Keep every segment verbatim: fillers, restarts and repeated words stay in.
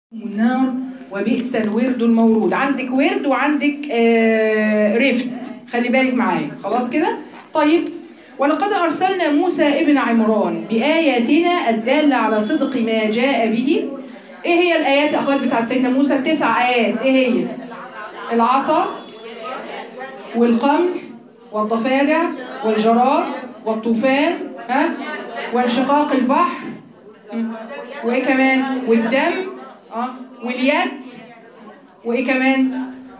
النار وبئس الورد المورود. عندك ورد وعندك آه رفد، خلي بالك معايا. خلاص كده؟ طيب، ولقد أرسلنا موسى ابن عمران بآياتنا الدالة على صدق ما جاء به. إيه هي الآيات يا أخوات بتاع سيدنا موسى؟ تسع آيات. إيه هي؟ العصا والقمل والضفادع والجراد والطوفان، ها؟ وانشقاق البحر، وإيه كمان؟ والدم، اه واليد، وايه كمان؟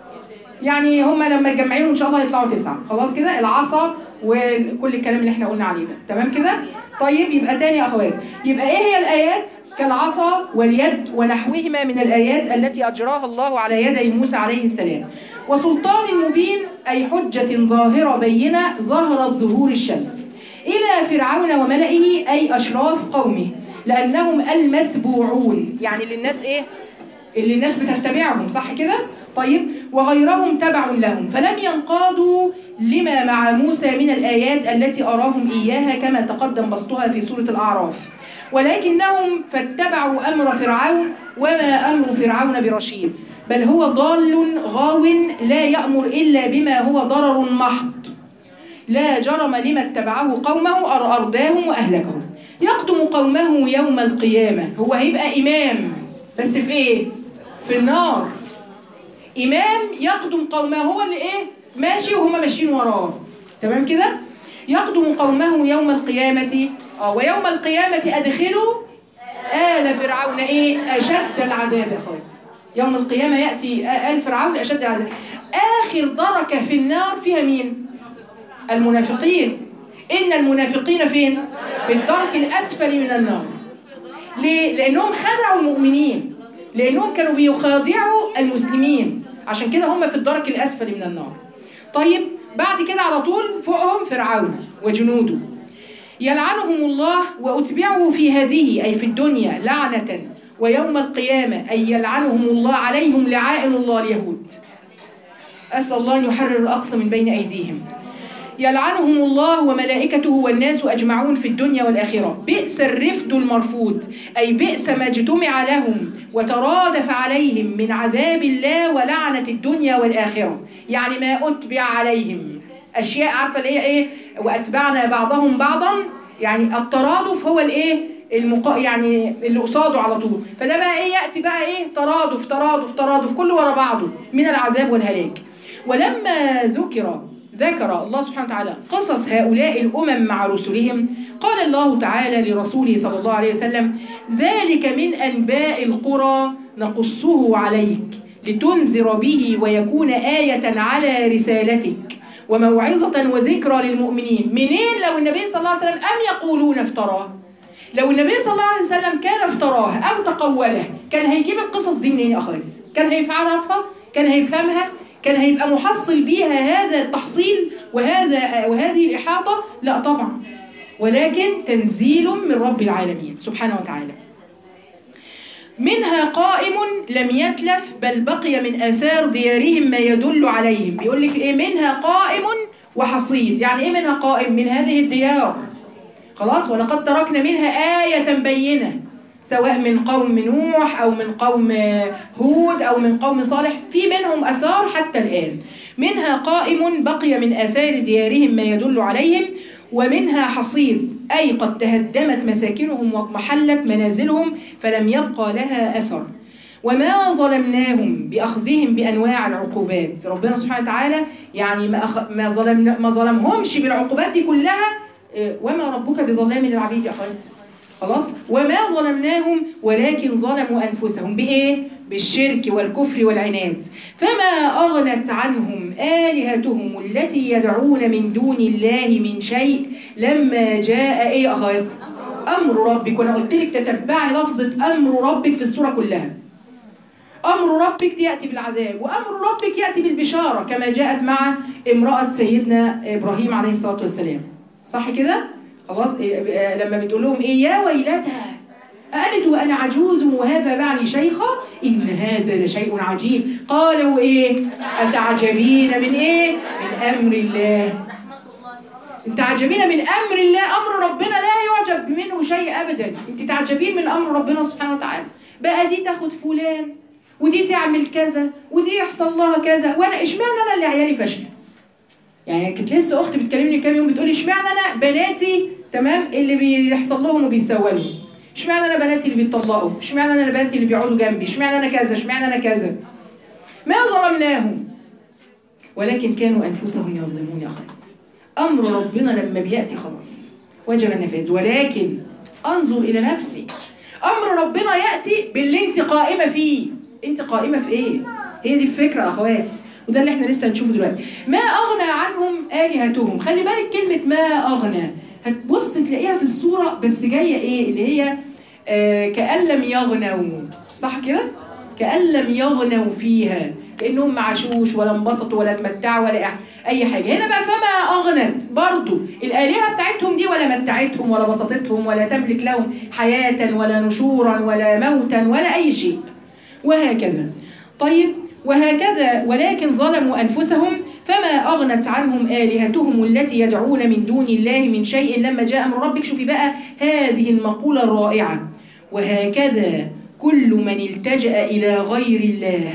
يعني هم لما تجمعيهم ان شاء الله يطلعوا تسعه. خلاص كده؟ العصا وكل الكلام اللي احنا قلنا عليه ده. تمام كده؟ طيب، يبقى تاني يا اخوات، يبقى ايه هي الايات؟ كالعصا واليد ونحوهما من الايات التي اجراها الله على يدي موسى عليه السلام. وسلطان مبين، اي حجه ظاهره بينه ظهرت ظهور الشمس الى فرعون وملئه، اي اشراف قومه، لأنهم المتبوعون، يعني اللي الناس إيه؟ اللي الناس بتتبعهم، صح كده؟ طيب، وغيرهم تبع لهم، فلم ينقادوا لما مع موسى من الآيات التي أراهم إياها كما تقدم بسطها في سورة الأعراف، ولكنهم فاتبعوا أمر فرعون، وما أمر فرعون برشيد، بل هو ضال غاو لا يأمر إلا بما هو ضرر محض، لا جرم لما اتبعه قومه أرداهم وأهلكهم. يقدم قومه يوم القيامة، هو هيبقى إمام، بس في إيه؟ في النار. إمام يقدم قومه، هو اللي إيه؟ ماشي وهم ماشيين وراه. تمام كده؟ يقدم قومه يوم القيامة، آه ويوم القيامة أدخلوا آل فرعون إيه؟ أشد العذاب. يا أخوات، يوم القيامة يأتي آل فرعون أشد العذاب. آخر دركة في النار فيها مين؟ المنافقين. إن المنافقين فين؟ في الدرك الأسفل من النار. ليه؟ لأنهم خدعوا المؤمنين، لأنهم كانوا بيخادعوا المسلمين، عشان كده هم في الدرك الأسفل من النار. طيب، بعد كده على طول فوقهم فرعون وجنوده، يلعنهم الله وأتبعوا في هذه، أي في الدنيا، لعنة، ويوم القيامة أي يلعنهم الله عليهم لعائن الله اليهود. أسأل الله أن يحرر الأقصى من بين أيديهم. يلعنهم الله وملائكته والناس أجمعون في الدنيا والآخرة. بئس الرفد المرفود، أي بئس ما اجتمع لهم وترادف عليهم من عذاب الله ولعنة الدنيا والآخرة. يعني ما أتبع عليهم أشياء، عارفة اللي هي إيه؟ وأتبعنا بعضهم بعضا، يعني الترادف هو الإيه؟ المقا... يعني اللي قصاده على طول. فده بقى إيه؟ يأتي بقى إيه؟ ترادف ترادف ترادف كله ورا بعضه من العذاب والهلاك. ولما ذكر ذكر الله سبحانه وتعالى قصص هؤلاء الأمم مع رسلهم، قال الله تعالى لرسوله صلى الله عليه وسلم: ذلك من أنباء القرى نقصه عليك لتنذر به ويكون آية على رسالتك وموعظة وذكرى للمؤمنين. منين لو النبي صلى الله عليه وسلم أم يقولون افتراه؟ لو النبي صلى الله عليه وسلم كان افتراه أو تقوله، كان هيجيب القصص دي منين يا أخوات؟ كان هيفعلها؟ كان هيفهمها؟ كان هيبقى محصل بيها هذا التحصيل وهذا وهذه الإحاطة؟ لا طبعا، ولكن تنزيل من رب العالمين سبحانه وتعالى. منها قائم لم يتلف بل بقي من آثار ديارهم ما يدل عليهم. بيقول لك إيه؟ منها قائم وحصيد. يعني إيه منها قائم؟ من هذه الديار. خلاص، ولقد تركنا منها آية بينة، سواء من قوم نوح أو من قوم هود أو من قوم صالح، في منهم أثار حتى الآن. منها قائم بقي من آثار ديارهم ما يدل عليهم، ومنها حصيد، أي قد تهدمت مساكنهم واضمحلت منازلهم فلم يبقى لها أثر. وما ظلمناهم بأخذهم بأنواع العقوبات. ربنا سبحانه وتعالى يعني ما, أخ... ما, ظلم... ما ظلمهمش بالعقوبات دي كلها. وما ربك بظلام للعبيد يا أخوات. خلاص، وما ظلمناهم ولكن ظلموا أنفسهم. بإيه؟ بالشرك والكفر والعناد. فما أغنت عنهم آلهتهم التي يدعون من دون الله من شيء لما جاء إيه أخوات؟ أمر ربك. وأنا قلت لك تتبعي لفظة أمر ربك في السورة كلها. أمر ربك يأتي بالعذاب، وأمر ربك يأتي بالبشارة، كما جاءت مع امرأة سيدنا إبراهيم عليه الصلاة والسلام. صح كده؟ خلاص، لما بتقول لهم إيه؟ يا ويلتها أألد وأنا عجوز وهذا بعلي شيخا إن هذا لشيء عجيب. قالوا إيه؟ أتعجبين من إيه؟ من أمر الله. أنت تعجبين من أمر الله. أمر ربنا لا يعجب منه شيء أبدا. أنت تعجبين من أمر ربنا سبحانه وتعالى. بقى دي تاخد فلان ودي تعمل كذا ودي يحصل لها كذا، وانا اشمعنى انا اللي عيالي فاشله؟ يعني كنت لسه اختي بتكلمني كام يوم بتقولي اشمعنى انا بناتي تمام اللي بيحصل لهم وبيتسوى لهم، اشمعنى انا بناتي اللي بيتطلقوا، اشمعنى انا بناتي اللي بيقعدوا جنبي، اشمعنى انا كذا، اشمعنى انا كذا. ما ظلمناهم ولكن كانوا انفسهم يظلمون. يا اخوات امر ربنا لما بياتي خلاص وجب النفاذ، ولكن انظر الى نفسي. امر ربنا ياتي باللي انت قائمه فيه. انت قائمه في ايه؟ هي دي الفكره يا اخوات، وده اللي احنا لسه هنشوفه دلوقتي. ما اغنى عنهم الهتهم. خلي بالك كلمه ما اغنى هتبص تلاقيها في الصوره بس جايه ايه اللي هي آه كأن لم يغنوا، صح كده؟ كأن لم يغنوا فيها، كأنهم ما عاشوش ولا انبسطوا ولا اتمتعوا ولا اي حاجه. هنا بقى فما اغنت برضو الالهه بتاعتهم دي ولا متعتهم ولا بسطتهم ولا تملك لهم حياه ولا نشورا ولا موتا ولا اي شيء، وهكذا. طيب وهكذا ولكن ظلموا أنفسهم فما أغنت عنهم آلهتهم التي يدعون من دون الله من شيء لما جاء أمر ربك. شوفي بقى هذه المقولة الرائعة: وهكذا كل من التجأ إلى غير الله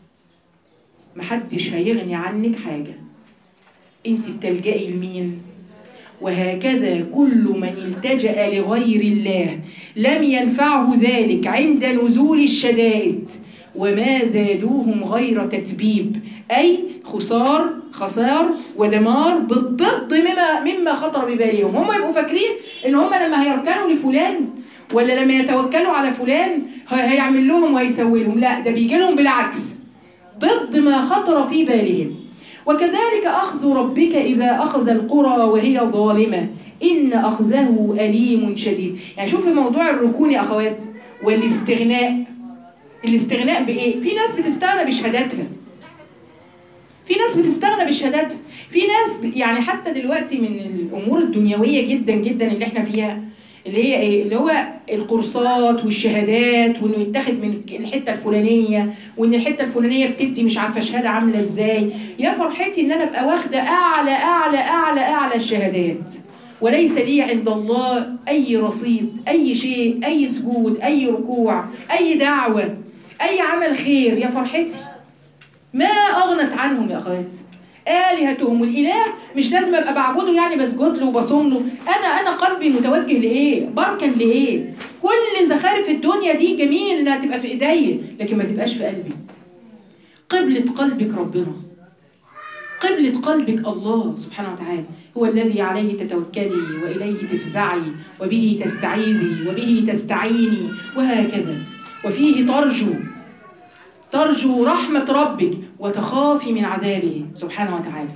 محدش هيغني عنك حاجة، انت بتلجئي لمين؟ وهكذا كل من التجأ لغير الله لم ينفعه ذلك عند نزول الشدائد وما زادوهم غير تتبيب، أي خسار خسار ودمار بالضد مما مما خطر ببالهم. هم يبقوا فاكرين إن هم لما هيركنوا لفلان ولا لما يتوكلوا على فلان هيعمل لهم وهيسوي لهم، لا ده بيجي لهم بالعكس ضد ما خطر في بالهم. وكذلك أخذ ربك إذا أخذ القرى وهي ظالمة إن أخذه أليم شديد. يعني شوف موضوع الركون يا أخوات والاستغناء. الاستغناء بإيه؟ في ناس بتستغنى بشهاداتها، في ناس بتستغنى بشهاداتها، في ناس يعني حتى دلوقتي من الأمور الدنيوية جدا جدا اللي احنا فيها اللي هي ايه؟ اللي هو الكورسات والشهادات، وانه يتاخد من الحته الفلانيه، وان الحته الفلانيه بتدي مش عارفه شهاده عامله ازاي. يا فرحتي ان انا ابقى واخده اعلى اعلى اعلى اعلى الشهادات وليس لي عند الله اي رصيد، اي شيء، اي سجود، اي ركوع، اي دعوه، اي عمل خير. يا فرحتي ما اغنت عنهم يا اخوات آلهتهم. والاله مش لازم ابقى بعبده يعني بسجد له وبصوم له، انا انا قلبي متوجه لايه؟ بركن لايه؟ كل زخارف الدنيا دي جميل انها تبقى في ايديا لكن ما تبقاش في قلبي. قبلة قلبك ربنا، قبلة قلبك الله سبحانه وتعالى، هو الذي عليه تتوكلي واليه تفزعي وبه تستعيذي وبه تستعيني، وهكذا. وفيه ترجو ترجو رحمة ربك وتخافي من عذابه سبحانه وتعالى.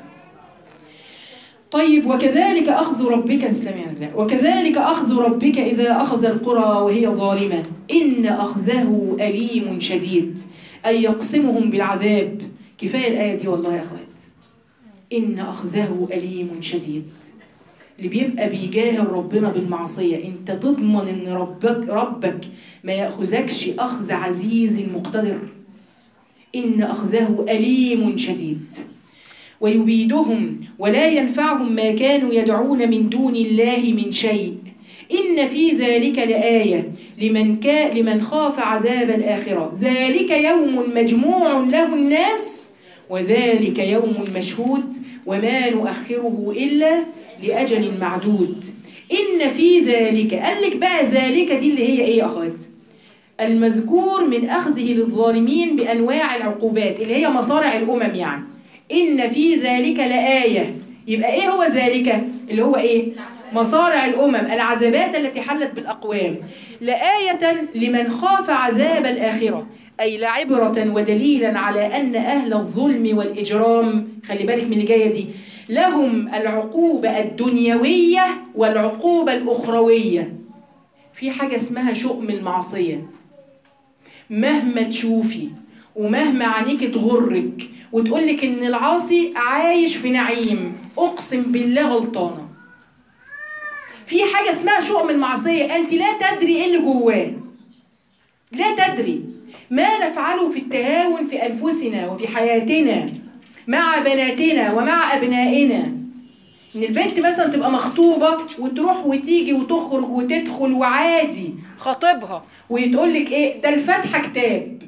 طيب وكذلك أخذ ربك اسلام يعني وكذلك أخذ ربك إذا أخذ القرى وهي ظالمة إن أخذه أليم شديد، أي يقسمهم بالعذاب. كفاية الآية دي والله يا أخوات، إن أخذه أليم شديد. اللي بيبقى بيجاهر ربنا بالمعصية انت تضمن ان ربك ربك ما يأخذكش أخذ عزيز مقتدر. إن أخذه أليم شديد ويبيدهم ولا ينفعهم ما كانوا يدعون من دون الله من شيء إن في ذلك لآية لمن, كا لمن خاف عذاب الآخرة ذلك يوم مجموع له الناس وذلك يوم مشهود وما نؤخره إلا لأجل معدود. إن في ذلك قال لك بقى ذلك دي اللي هي إيه يا أخوات؟ المذكور من أخذه للظالمين بأنواع العقوبات اللي هي مصارع الأمم. يعني إن في ذلك لآية، يبقى إيه هو ذلك؟ اللي هو إيه؟ مصارع الأمم، العذابات التي حلت بالأقوام. لآية لمن خاف عذاب الآخرة، أي لعبرة ودليلا على أن أهل الظلم والإجرام، خلي بالك من اللي جاية دي، لهم العقوبة الدنيوية والعقوبة الأخروية. في حاجة اسمها شؤم المعصية، مهما تشوفي ومهما عينيك تغرك وتقولك ان العاصي عايش في نعيم، اقسم بالله غلطانة. في حاجة اسمها شؤم المعصية، انت لا تدري ايه اللي جواه، لا تدري ما نفعله في التهاون في انفسنا وفي حياتنا مع بناتنا ومع ابنائنا. ان البنت مثلا تبقى مخطوبه وتروح وتيجي وتخرج وتدخل وعادي خطيبها ويتقول لك ايه ده الفاتحه كتاب.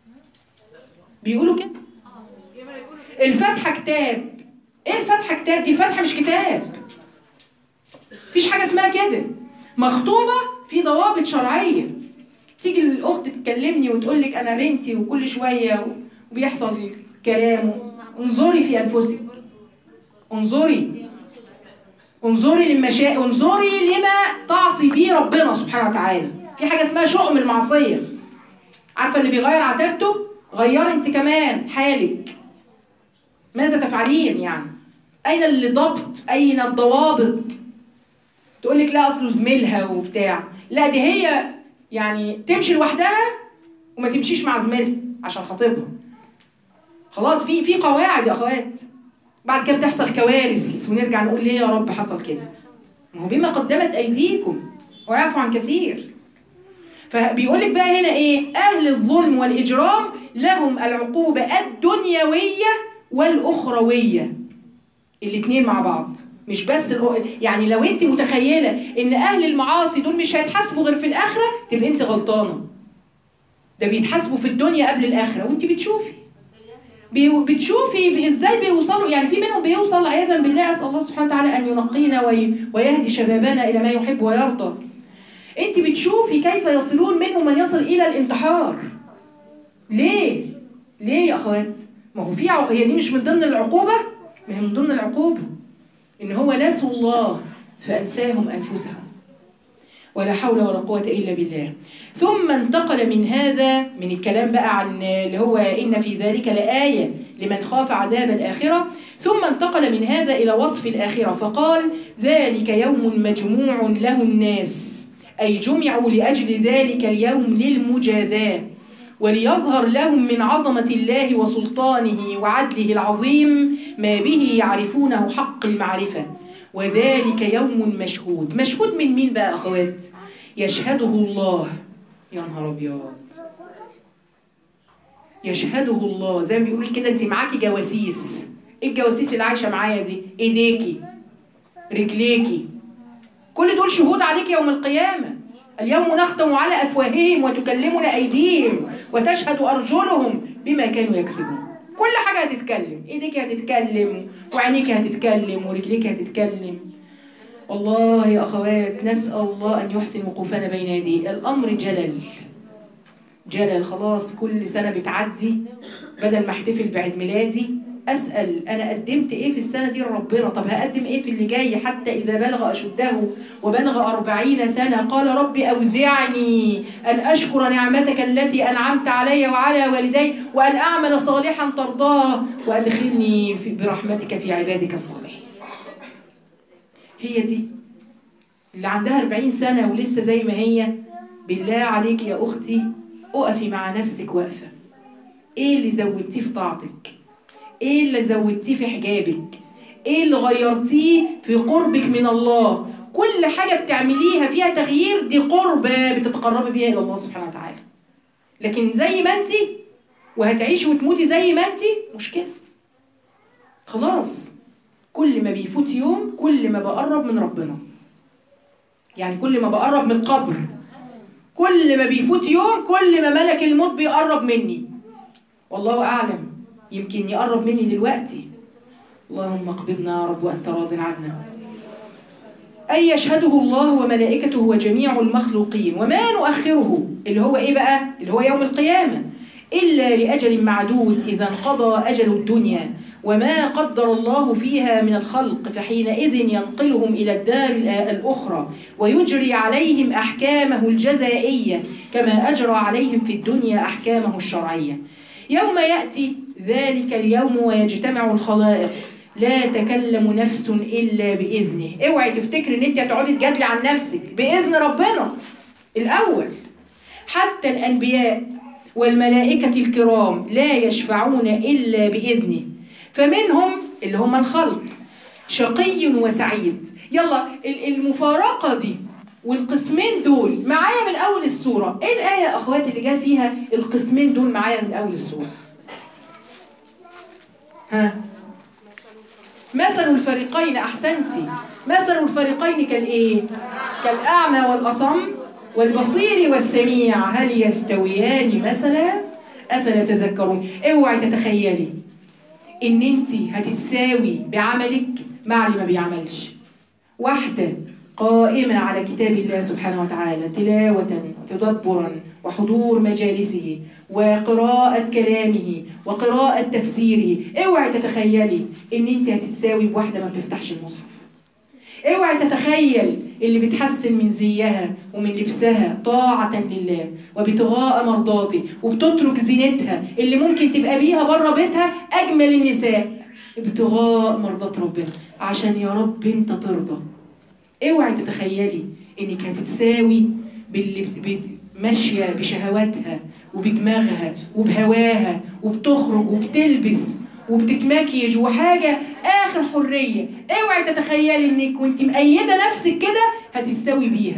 بيقولوا كده الفاتحه كتاب. ايه الفاتحه كتاب دي؟ الفاتحه مش كتاب، مفيش حاجه اسمها كده. مخطوبه في ضوابط شرعيه. تيجي الاخت تكلمني وتقول لك انا بنتي وكل شويه وبيحصل كلام، انظري في انفسك، انظري انظري للمشا انظري لما تعصي به ربنا سبحانه وتعالى. في حاجه اسمها شؤم المعصيه. عارفه اللي بيغير عتبته غير انت كمان حالك. ماذا تفعلين يعني؟ اين الضبط؟ اين الضوابط؟ تقول لك لا اصله زميلها وبتاع. لا دي هي يعني تمشي لوحدها وما تمشيش مع زميلها عشان خاطبها. خلاص في في قواعد يا اخوات. بعد كده بتحصل كوارث ونرجع نقول ليه يا رب حصل كده؟ ما هو بما قدمت ايديكم ويعفو عن كثير. فبيقول لك بقى هنا ايه؟ اهل الظلم والاجرام لهم العقوبه الدنيويه والاخرويه، الاثنين مع بعض. مش بس يعني لو انت متخيله ان اهل المعاصي دول مش هيتحاسبوا غير في الاخره تبقى انت غلطانه. ده بيتحاسبوا في الدنيا قبل الاخره وانت بتشوفي بتشوفي ازاي بيوصلوا. يعني في منهم بيوصل عياذا بالله، اسال الله سبحانه وتعالى ان ينقينا ويهدي شبابنا الى ما يحب ويرضى. انت بتشوفي كيف يصلون منهم من يصل الى الانتحار. ليه؟ ليه يا اخوات؟ ما هو في عق... هي دي مش من ضمن العقوبه؟ ما هي من ضمن العقوبه ان هو نسوا الله فانساهم انفسهم. ولا حول ولا قوة إلا بالله. ثم انتقل من هذا، من الكلام بقى عن اللي هو إن في ذلك لآية لمن خاف عذاب الآخرة، ثم انتقل من هذا إلى وصف الآخرة فقال ذلك يوم مجموع له الناس، أي جمعوا لأجل ذلك اليوم للمجازاة وليظهر لهم من عظمة الله وسلطانه وعدله العظيم ما به يعرفونه حق المعرفة. وذلك يوم مشهود. مشهود من مين بقى أخوات؟ يشهده الله. يا نهار أبيض. يشهده الله. زي ما بيقولوا كده أنت معاكي جواسيس. إيه الجواسيس اللي عايشة معايا دي؟ إيديكي، رجليكي، كل دول شهود عليك يوم القيامة. اليوم نختم على أفواههم وتكلمنا أيديهم وتشهد أرجلهم بما كانوا يكسبون. كل حاجة هتتكلم، ايديك هتتكلم وعينيك هتتكلم ورجليك هتتكلم. والله يا أخوات نسأل الله أن يحسن وقوفنا بين يديه. الأمر جلل جلل. خلاص كل سنة بتعدي بدل ما احتفل بعيد ميلادي أسأل أنا قدمت إيه في السنة دي لربنا؟ طب هقدم إيه في اللي جاي؟ حتى إذا بلغ أشده وبلغ أربعين سنة قال ربي أوزعني أن أشكر نعمتك التي أنعمت علي وعلى والدي وأن أعمل صالحا ترضاه وأدخلني برحمتك في عبادك الصالحين. هي دي اللي عندها أربعين سنة ولسه زي ما هي. بالله عليك يا أختي أقفي مع نفسك وقفة. إيه اللي زودتيه في طاعتك؟ ايه اللي زودتيه في حجابك؟ ايه اللي غيرتيه في قربك من الله؟ كل حاجة بتعمليها فيها تغيير دي قربة بتتقربي بيها الى الله سبحانه وتعالى. لكن زي ما انتي وهتعيشي وتموتي زي ما انتي مشكلة. خلاص كل ما بيفوت يوم كل ما بقرب من ربنا. يعني كل ما بقرب من القبر، كل ما بيفوت يوم كل ما ملك الموت بيقرب مني. والله أعلم يمكن يقرب مني دلوقتي. اللهم اقبضنا يا رب وأنت راض عنا. أي يشهده الله وملائكته وجميع المخلوقين وما نؤخره اللي هو إيه بقى؟ اللي هو يوم القيامة إلا لأجل معدود إذا انقضى أجل الدنيا وما قدر الله فيها من الخلق فحينئذ ينقلهم إلى الدار الأخرى ويجري عليهم أحكامه الجزائية كما أجرى عليهم في الدنيا أحكامه الشرعية. يوم يأتي ذلك اليوم ويجتمع الخلائق لا تكلم نفس إلا بإذنه. اوعي تفتكري ان انت هتقعدي تجادلي عن نفسك، بإذن ربنا الأول. حتى الأنبياء والملائكة الكرام لا يشفعون إلا بإذنه، فمنهم اللي هم الخلق شقي وسعيد. يلا المفارقة دي والقسمين دول معايا من أول السورة. إيه الآية يا أخواتي اللي جاء فيها القسمين دول معايا من أول السورة؟ ها؟ مثل مثل الفريقين، أحسنتي، مثل الفريقين كالإيه؟ كالأعمى والأصم والبصير والسميع، هل يستويان مثلا؟ أفلا تذكرون. اوعي تتخيلي إن أنت هتتساوي بعملك مع اللي ما بيعملش. واحدة قائمة على كتاب الله سبحانه وتعالى تلاوة تدبرا وحضور مجالسه وقراءة كلامه وقراءة تفسيره، اوعي تتخيلي ان انت هتتساوي بواحدة ما بتفتحش المصحف. اوعي تتخيل اللي بتحسن من زيها ومن لبسها طاعة لله وابتغاء مرضاته وبتترك زينتها اللي ممكن تبقى بيها بره بيتها أجمل النساء ابتغاء مرضات ربنا عشان يا رب انت ترضى. اوعي تتخيلي انك هتتساوي باللي ماشية بشهواتها وبدماغها وبهواها وبتخرج وبتلبس وبتتمكيج وحاجة آخر حرية. اوعي تتخيلي انك وانت مقيدة نفسك كده هتتساوي بيها.